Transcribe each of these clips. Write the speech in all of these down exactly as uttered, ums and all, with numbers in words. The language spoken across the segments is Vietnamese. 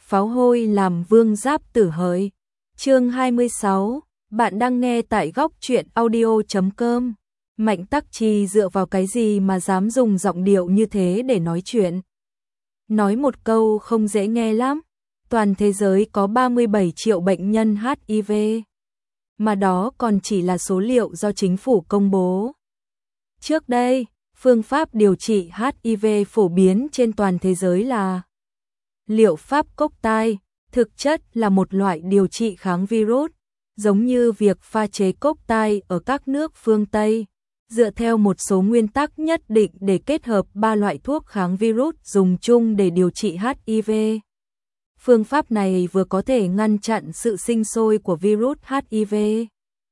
pháo hôi làm vương giáp tử hỡi. Chương hai mươi sáu, bạn đang nghe tại góc truyện audio chấm com. Mạnh Tắc Chi dựa vào cái gì mà dám dùng giọng điệu như thế để nói chuyện? Nói một câu không dễ nghe lắm. Toàn thế giới có ba mươi bảy triệu bệnh nhân hát i vê, mà đó còn chỉ là số liệu do chính phủ công bố. Trước đây, phương pháp điều trị hát i vê phổ biến trên toàn thế giới là liệu pháp cốc tai, thực chất là một loại điều trị kháng virus, giống như việc pha chế cốc tai ở các nước phương Tây, dựa theo một số nguyên tắc nhất định để kết hợp ba loại thuốc kháng virus dùng chung để điều trị hát i vê. Phương pháp này vừa có thể ngăn chặn sự sinh sôi của virus hát i vê,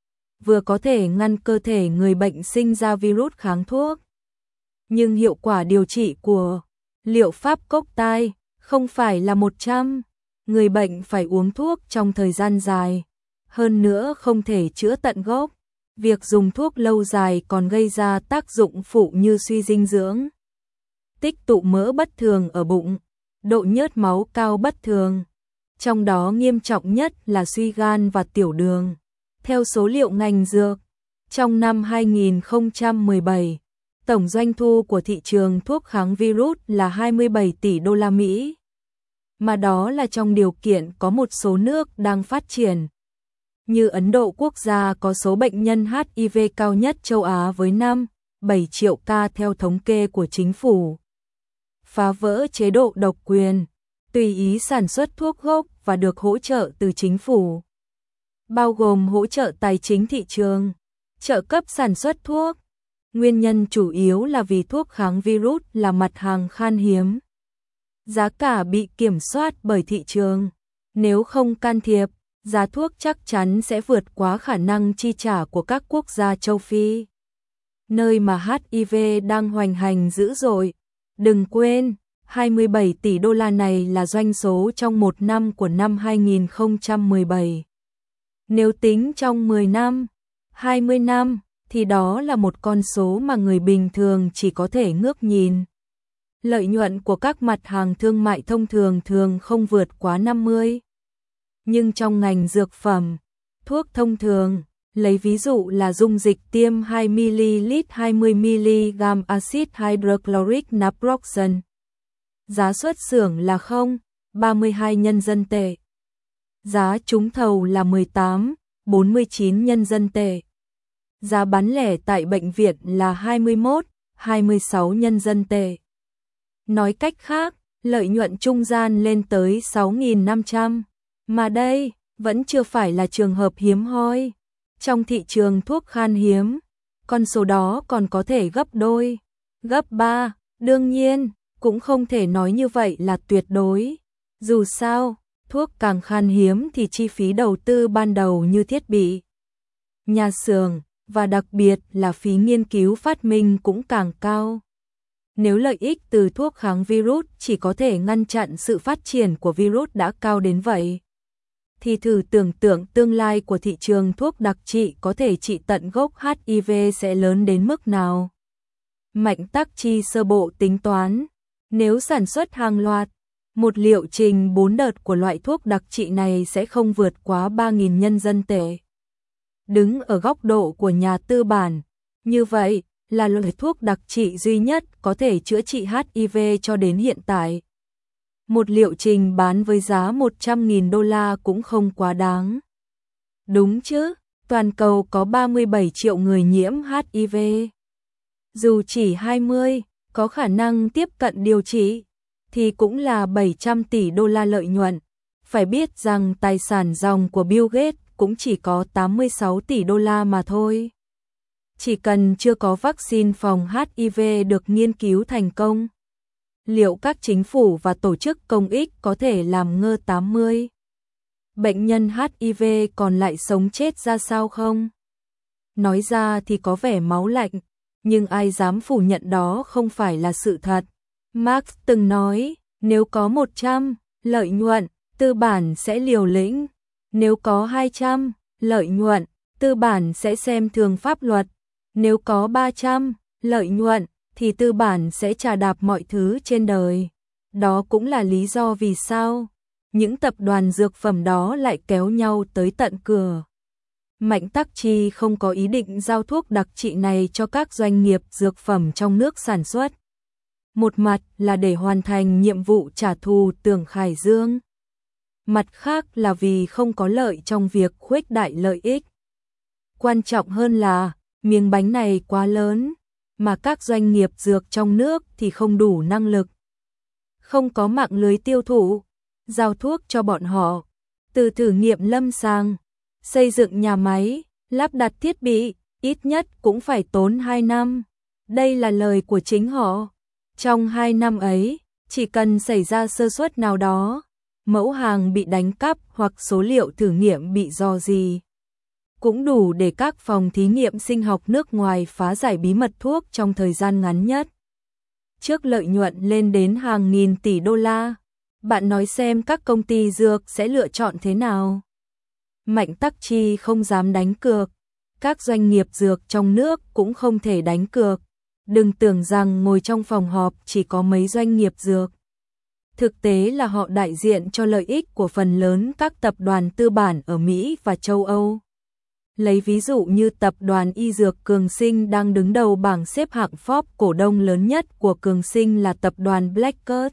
vừa có thể ngăn cơ thể người bệnh sinh ra virus kháng thuốc. Nhưng hiệu quả điều trị của liệu pháp cốc tai không phải là một trăm, người bệnh phải uống thuốc trong thời gian dài, hơn nữa không thể chữa tận gốc. Việc dùng thuốc lâu dài còn gây ra tác dụng phụ như suy dinh dưỡng, tích tụ mỡ bất thường ở bụng, độ nhớt máu cao bất thường, trong đó nghiêm trọng nhất là suy gan và tiểu đường. Theo số liệu ngành dược, trong năm hai nghìn không trăm mười bảy, tổng doanh thu của thị trường thuốc kháng virus là hai mươi bảy tỷ đô la Mỹ, mà đó là trong điều kiện có một số nước đang phát triển. Như Ấn Độ, quốc gia có số bệnh nhân hát i vê cao nhất châu Á với năm phẩy bảy triệu ca theo thống kê của chính phủ. Phá vỡ chế độ độc quyền, tùy ý sản xuất thuốc gốc và được hỗ trợ từ chính phủ, bao gồm hỗ trợ tài chính thị trường, trợ cấp sản xuất thuốc. Nguyên nhân chủ yếu là vì thuốc kháng virus là mặt hàng khan hiếm, giá cả bị kiểm soát bởi thị trường. Nếu không can thiệp, giá thuốc chắc chắn sẽ vượt quá khả năng chi trả của các quốc gia châu Phi, nơi mà hát i vê đang hoành hành dữ dội. Đừng quên, hai mươi bảy tỷ đô la này là doanh số trong một năm của năm hai nghìn không trăm mười bảy. Nếu tính trong mười năm, hai mươi năm, thì đó là một con số mà người bình thường chỉ có thể ngước nhìn. Lợi nhuận của các mặt hàng thương mại thông thường thường không vượt quá năm mươi. Nhưng trong ngành dược phẩm, thuốc thông thường, lấy ví dụ là dung dịch tiêm hai mi-li-lít hai mươi mi-li-gam axit hydrochloric naproxen, giá xuất xưởng là không phẩy ba mươi hai nhân dân tệ. Giá trúng thầu là mười tám phẩy bốn mươi chín nhân dân tệ. Giá bán lẻ tại bệnh viện là hai mươi mốt phẩy hai mươi sáu nhân dân tệ. Nói cách khác, lợi nhuận trung gian lên tới sáu nghìn năm trăm. Mà đây vẫn chưa phải là trường hợp hiếm hoi. Trong thị trường thuốc khan hiếm, con số đó còn có thể gấp đôi, gấp ba. Đương nhiên, cũng không thể nói như vậy là tuyệt đối. Dù sao, thuốc càng khan hiếm thì chi phí đầu tư ban đầu như thiết bị, nhà xưởng và đặc biệt là phí nghiên cứu phát minh cũng càng cao. Nếu lợi ích từ thuốc kháng virus chỉ có thể ngăn chặn sự phát triển của virus đã cao đến vậy, thì thử tưởng tượng tương lai của thị trường thuốc đặc trị có thể trị tận gốc hát i vê sẽ lớn đến mức nào. Mạnh Tắc Chi sơ bộ tính toán, nếu sản xuất hàng loạt, một liệu trình bốn đợt của loại thuốc đặc trị này sẽ không vượt quá ba nghìn nhân dân tệ. Đứng ở góc độ của nhà tư bản, như vậy là loại thuốc đặc trị duy nhất có thể chữa trị hát i vê cho đến hiện tại. Một liệu trình bán với giá một trăm nghìn đô la cũng không quá đáng. Đúng chứ, toàn cầu có ba mươi bảy triệu người nhiễm hát i vê. Dù chỉ hai mươi có khả năng tiếp cận điều trị, thì cũng là bảy trăm tỷ đô la lợi nhuận. Phải biết rằng tài sản ròng của Bill Gates cũng chỉ có tám mươi sáu tỷ đô la mà thôi. Chỉ cần chưa có vaccine phòng hát i vê được nghiên cứu thành công, liệu các chính phủ và tổ chức công ích có thể làm ngơ tám mươi bệnh nhân hát i vê còn lại sống chết ra sao không? Nói ra thì có vẻ máu lạnh, nhưng ai dám phủ nhận đó không phải là sự thật. Marx từng nói, nếu có một trăm lợi nhuận, tư bản sẽ liều lĩnh. Nếu có hai trăm lợi nhuận, tư bản sẽ xem thường pháp luật. Nếu có ba trăm lợi nhuận, thì tư bản sẽ chà đạp mọi thứ trên đời. Đó cũng là lý do vì sao những tập đoàn dược phẩm đó lại kéo nhau tới tận cửa. Mạnh Tắc Chi không có ý định giao thuốc đặc trị này cho các doanh nghiệp dược phẩm trong nước sản xuất. Một mặt là để hoàn thành nhiệm vụ trả thù Tưởng Khải Dương. Mặt khác là vì không có lợi trong việc khuếch đại lợi ích. Quan trọng hơn là, miếng bánh này quá lớn, mà các doanh nghiệp dược trong nước thì không đủ năng lực. Không có mạng lưới tiêu thụ, giao thuốc cho bọn họ, từ thử nghiệm lâm sàng, xây dựng nhà máy, lắp đặt thiết bị, ít nhất cũng phải tốn hai năm. Đây là lời của chính họ. Trong hai năm ấy, chỉ cần xảy ra sơ suất nào đó, mẫu hàng bị đánh cắp hoặc số liệu thử nghiệm bị rò rỉ, cũng đủ để các phòng thí nghiệm sinh học nước ngoài phá giải bí mật thuốc trong thời gian ngắn nhất. Trước lợi nhuận lên đến hàng nghìn tỷ đô la, bạn nói xem các công ty dược sẽ lựa chọn thế nào? Mạnh Tắc Chi không dám đánh cược, các doanh nghiệp dược trong nước cũng không thể đánh cược. Đừng tưởng rằng ngồi trong phòng họp chỉ có mấy doanh nghiệp dược. Thực tế là họ đại diện cho lợi ích của phần lớn các tập đoàn tư bản ở Mỹ và châu Âu. Lấy ví dụ như tập đoàn y dược Cường Sinh đang đứng đầu bảng xếp hạng Forbes, cổ đông lớn nhất của Cường Sinh là tập đoàn Blackcoat.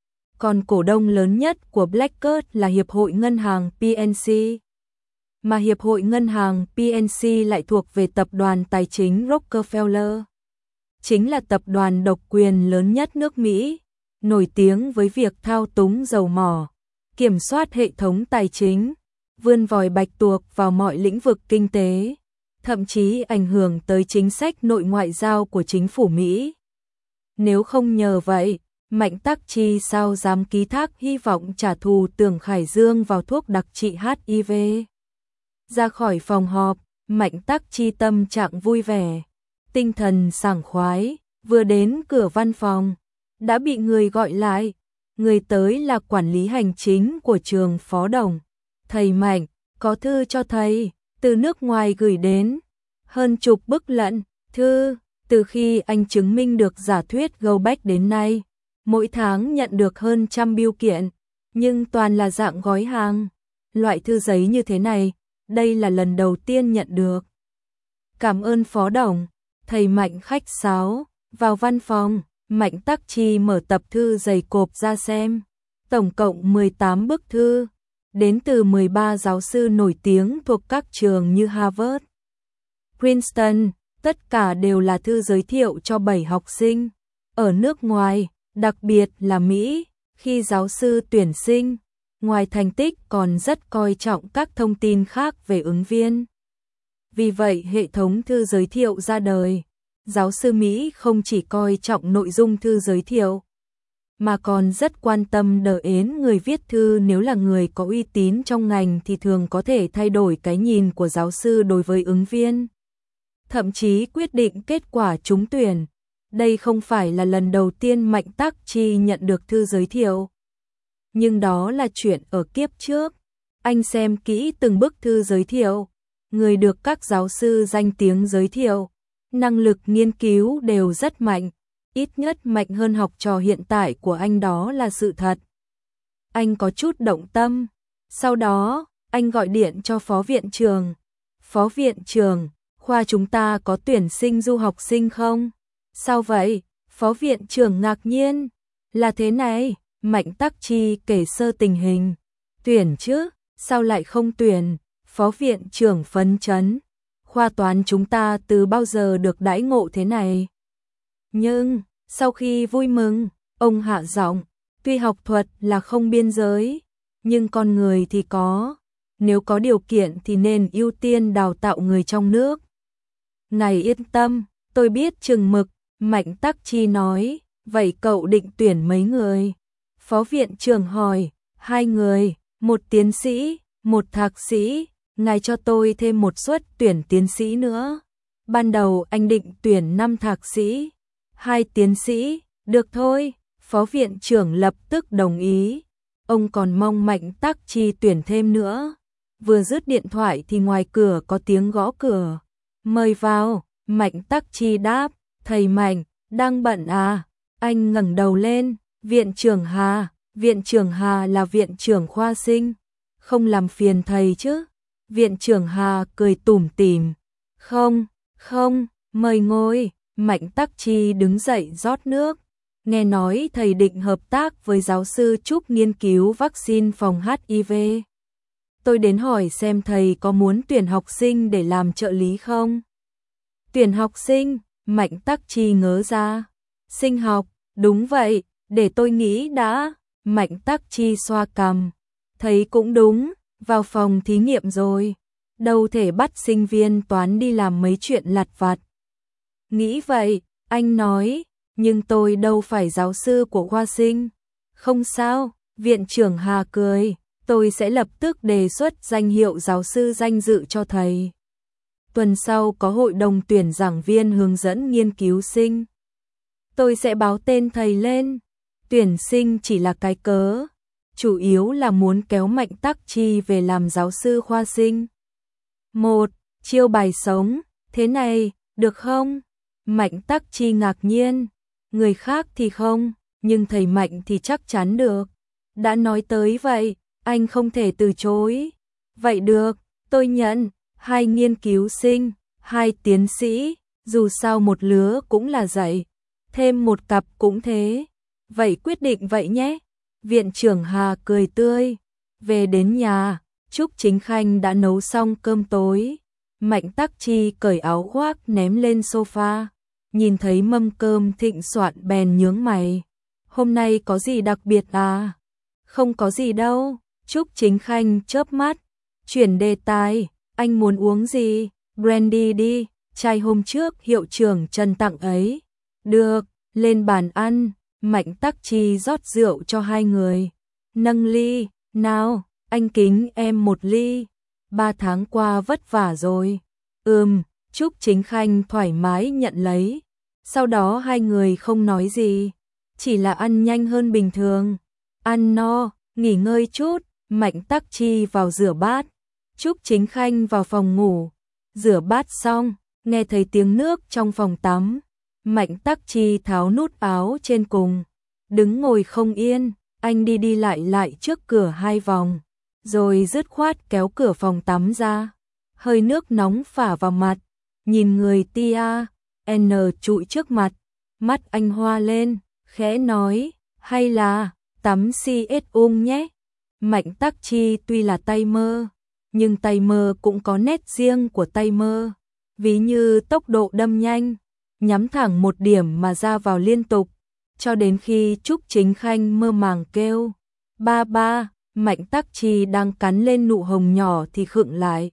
Còn cổ đông lớn nhất của Blackcoat là Hiệp hội Ngân hàng pê en xê. Mà Hiệp hội Ngân hàng pê en xê lại thuộc về tập đoàn tài chính Rockefeller. Chính là tập đoàn độc quyền lớn nhất nước Mỹ, nổi tiếng với việc thao túng dầu mỏ, kiểm soát hệ thống tài chính, vươn vòi bạch tuộc vào mọi lĩnh vực kinh tế, thậm chí ảnh hưởng tới chính sách nội ngoại giao của chính phủ Mỹ. Nếu không nhờ vậy, Mạnh Tắc Chi sao dám ký thác hy vọng trả thù Tưởng Khải Dương vào thuốc đặc trị hát i vê. Ra khỏi phòng họp, Mạnh Tắc Chi tâm trạng vui vẻ, tinh thần sảng khoái, vừa đến cửa văn phòng, đã bị người gọi lại. Người tới là quản lý hành chính của trường Phó Đồng. Thầy Mạnh, có thư cho thầy, từ nước ngoài gửi đến. Hơn chục bức lận, thư, từ khi anh chứng minh được giả thuyết Go Back đến nay, mỗi tháng nhận được hơn trăm bưu kiện, nhưng toàn là dạng gói hàng. Loại thư giấy như thế này, đây là lần đầu tiên nhận được. Cảm ơn Phó Đồng. Thầy Mạnh khách sáo, vào văn phòng, Mạnh Tắc Chi mở tập thư dày cộp ra xem. Tổng cộng mười tám bức thư, đến từ mười ba giáo sư nổi tiếng thuộc các trường như Harvard, Princeton, tất cả đều là thư giới thiệu cho bảy học sinh. Ở nước ngoài, đặc biệt là Mỹ, khi giáo sư tuyển sinh, ngoài thành tích còn rất coi trọng các thông tin khác về ứng viên. Vì vậy hệ thống thư giới thiệu ra đời, giáo sư Mỹ không chỉ coi trọng nội dung thư giới thiệu, mà còn rất quan tâm đỡ ến người viết thư. Nếu là người có uy tín trong ngành thì thường có thể thay đổi cái nhìn của giáo sư đối với ứng viên, thậm chí quyết định kết quả trúng tuyển. Đây không phải là lần đầu tiên Mạnh Tắc Chi nhận được thư giới thiệu, nhưng đó là chuyện ở kiếp trước. Anh xem kỹ từng bức thư giới thiệu, người được các giáo sư danh tiếng giới thiệu, năng lực nghiên cứu đều rất mạnh, ít nhất mạnh hơn học trò hiện tại của anh, đó là sự thật. Anh có chút động tâm. Sau đó, anh gọi điện cho phó viện trưởng. Phó viện trưởng, khoa chúng ta có tuyển sinh du học sinh không? Sao vậy? Phó viện trưởng ngạc nhiên. Là thế này, Mạnh Tắc Chi kể sơ tình hình. Tuyển chứ, sao lại không tuyển? Phó viện trưởng phấn chấn. Khoa toán chúng ta từ bao giờ được đãi ngộ thế này? Nhưng, sau khi vui mừng, ông hạ giọng, tuy học thuật là không biên giới, nhưng con người thì có. Nếu có điều kiện thì nên ưu tiên đào tạo người trong nước. Ngài yên tâm, tôi biết chừng mực. Mạnh Tắc Chi nói, vậy cậu định tuyển mấy người? Phó viện trưởng hỏi, hai người, một tiến sĩ, một thạc sĩ. Ngài cho tôi thêm một suất tuyển tiến sĩ nữa. Ban đầu anh định tuyển năm thạc sĩ, hai tiến sĩ, được thôi. Phó viện trưởng lập tức đồng ý. Ông còn mong Mạnh Tắc Chi tuyển thêm nữa. Vừa dứt điện thoại thì ngoài cửa có tiếng gõ cửa. Mời vào. Mạnh Tắc Chi đáp, thầy Mạnh, đang bận à? Anh ngẩng đầu lên, viện trưởng Hà, Viện trưởng Hà là viện trưởng khoa sinh, không làm phiền thầy chứ? Viện trưởng Hà cười tủm tỉm. Không, không, mời ngồi. Mạnh Tắc Chi đứng dậy rót nước. Nghe nói thầy định hợp tác với giáo sư Trúc nghiên cứu vaccine phòng hát i vê. Tôi đến hỏi xem thầy có muốn tuyển học sinh để làm trợ lý không? Tuyển học sinh, Mạnh Tắc Chi ngớ ra. Sinh học, đúng vậy, để tôi nghĩ đã. Mạnh Tắc Chi xoa cằm. Thấy cũng đúng, vào phòng thí nghiệm rồi. Đâu thể bắt sinh viên toán đi làm mấy chuyện lặt vặt. Nghĩ vậy, anh nói, nhưng tôi đâu phải giáo sư của khoa sinh. Không sao, viện trưởng Hà cười, tôi sẽ lập tức đề xuất danh hiệu giáo sư danh dự cho thầy. Tuần sau có hội đồng tuyển giảng viên hướng dẫn nghiên cứu sinh. Tôi sẽ báo tên thầy lên. Tuyển sinh chỉ là cái cớ, chủ yếu là muốn kéo Mạnh Tắc Chi về làm giáo sư khoa sinh. Một, chiêu bài sống, thế này, được không? Mạnh Tắc Chi ngạc nhiên, người khác thì không, nhưng thầy Mạnh thì chắc chắn được. Đã nói tới vậy, anh không thể từ chối. Vậy được, tôi nhận, hai nghiên cứu sinh, hai tiến sĩ, dù sao một lứa cũng là dạy, thêm một cặp cũng thế. Vậy quyết định vậy nhé. Viện trưởng Hà cười tươi. Về đến nhà, Trúc Chính Khanh đã nấu xong cơm tối. Mạnh Tắc Chi cởi áo khoác ném lên sofa. Nhìn thấy mâm cơm thịnh soạn bèn nhướng mày. Hôm nay có gì đặc biệt à? Không có gì đâu. Trúc Chính Khanh chớp mắt. Chuyển đề tài. Anh muốn uống gì? Brandy đi. Chai hôm trước hiệu trưởng Trần tặng ấy. Được, lên bàn ăn. Mạnh Tắc Chi rót rượu cho hai người. Nâng ly. Nào, anh kính em một ly. Ba tháng qua vất vả rồi. Ừm, Trúc Chính Khanh thoải mái nhận lấy. Sau đó hai người không nói gì. Chỉ là ăn nhanh hơn bình thường. Ăn no, nghỉ ngơi chút. Mạnh Tắc Chi vào rửa bát. Trúc Chính Khanh vào phòng ngủ. Rửa bát xong, nghe thấy tiếng nước trong phòng tắm. Mạnh Tắc Chi tháo nút áo trên cùng. Đứng ngồi không yên, anh đi đi lại lại trước cửa hai vòng. Rồi dứt khoát kéo cửa phòng tắm ra. Hơi nước nóng phả vào mặt. Nhìn người tia, N trụi trước mặt. Mắt anh hoa lên, khẽ nói, hay là tắm xê ét ung nhé. Mạnh Tắc Chi tuy là tay mơ, nhưng tay mơ cũng có nét riêng của tay mơ. Ví như tốc độ đâm nhanh, nhắm thẳng một điểm mà ra vào liên tục, cho đến khi Trúc Chính Khanh mơ màng kêu. Ba ba, Mạnh Tắc Chi đang cắn lên nụ hồng nhỏ thì khựng lại.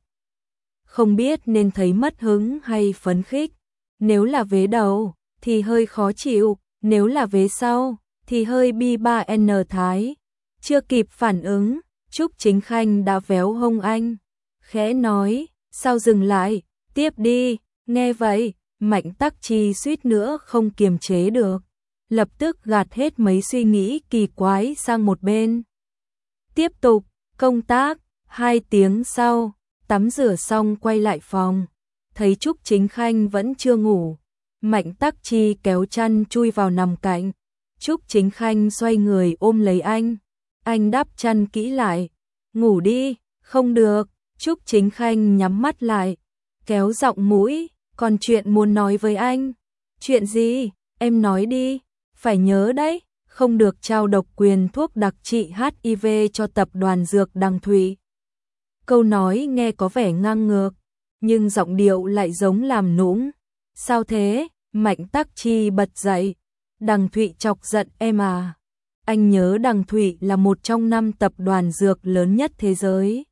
Không biết nên thấy mất hứng hay phấn khích. Nếu là vế đầu, thì hơi khó chịu, nếu là vế sau, thì hơi bi ba n thái. Chưa kịp phản ứng, Trúc Chính Khanh đã véo hông anh. Khẽ nói, sao dừng lại, tiếp đi, nghe vậy. Mạnh Tắc Chi suýt nữa không kiềm chế được, lập tức gạt hết mấy suy nghĩ kỳ quái sang một bên. Tiếp tục, công tác, hai tiếng sau, tắm rửa xong quay lại phòng, thấy Trúc Chính Khanh vẫn chưa ngủ. Mạnh Tắc Chi kéo chăn chui vào nằm cạnh. Trúc Chính Khanh xoay người ôm lấy anh, anh đắp chăn kỹ lại. Ngủ đi, không được. Trúc Chính Khanh nhắm mắt lại, kéo giọng mũi. Còn chuyện muốn nói với anh. Chuyện gì? Em nói đi. Phải nhớ đấy, không được trao độc quyền thuốc đặc trị hát i vê cho tập đoàn dược Đằng Thụy. Câu nói nghe có vẻ ngang ngược, nhưng giọng điệu lại giống làm nũng. Sao thế? Mạnh Tắc Chi bật dậy. Đằng Thụy chọc giận em à? Anh nhớ Đằng Thụy là một trong năm tập đoàn dược lớn nhất thế giới.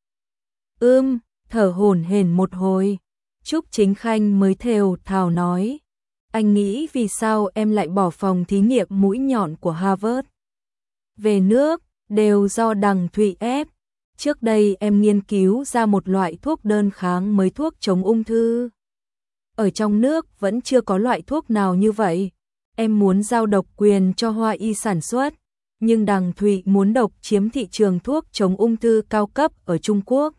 Ưm, thở hổn hển một hồi. Trúc Chính Khanh mới thều thào nói. Anh nghĩ vì sao em lại bỏ phòng thí nghiệm mũi nhọn của Harvard? Về nước, đều do Đằng Thụy ép. Trước đây em nghiên cứu ra một loại thuốc đơn kháng mới thuốc chống ung thư. Ở trong nước vẫn chưa có loại thuốc nào như vậy. Em muốn giao độc quyền cho Hoa Y sản xuất, nhưng Đằng Thụy muốn độc chiếm thị trường thuốc chống ung thư cao cấp ở Trung Quốc,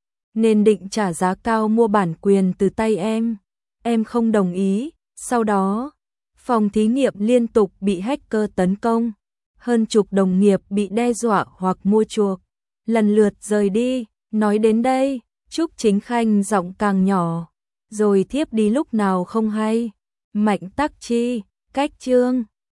nên định trả giá cao mua bản quyền từ tay em. Em không đồng ý. Sau đó, phòng thí nghiệm liên tục bị hacker tấn công. hơn chục đồng nghiệp bị đe dọa hoặc mua chuộc, lần lượt rời đi. Nói đến đây, Trúc Chính Khanh giọng càng nhỏ, rồi thiếp đi lúc nào không hay. Mạnh Tắc Chi, cách chương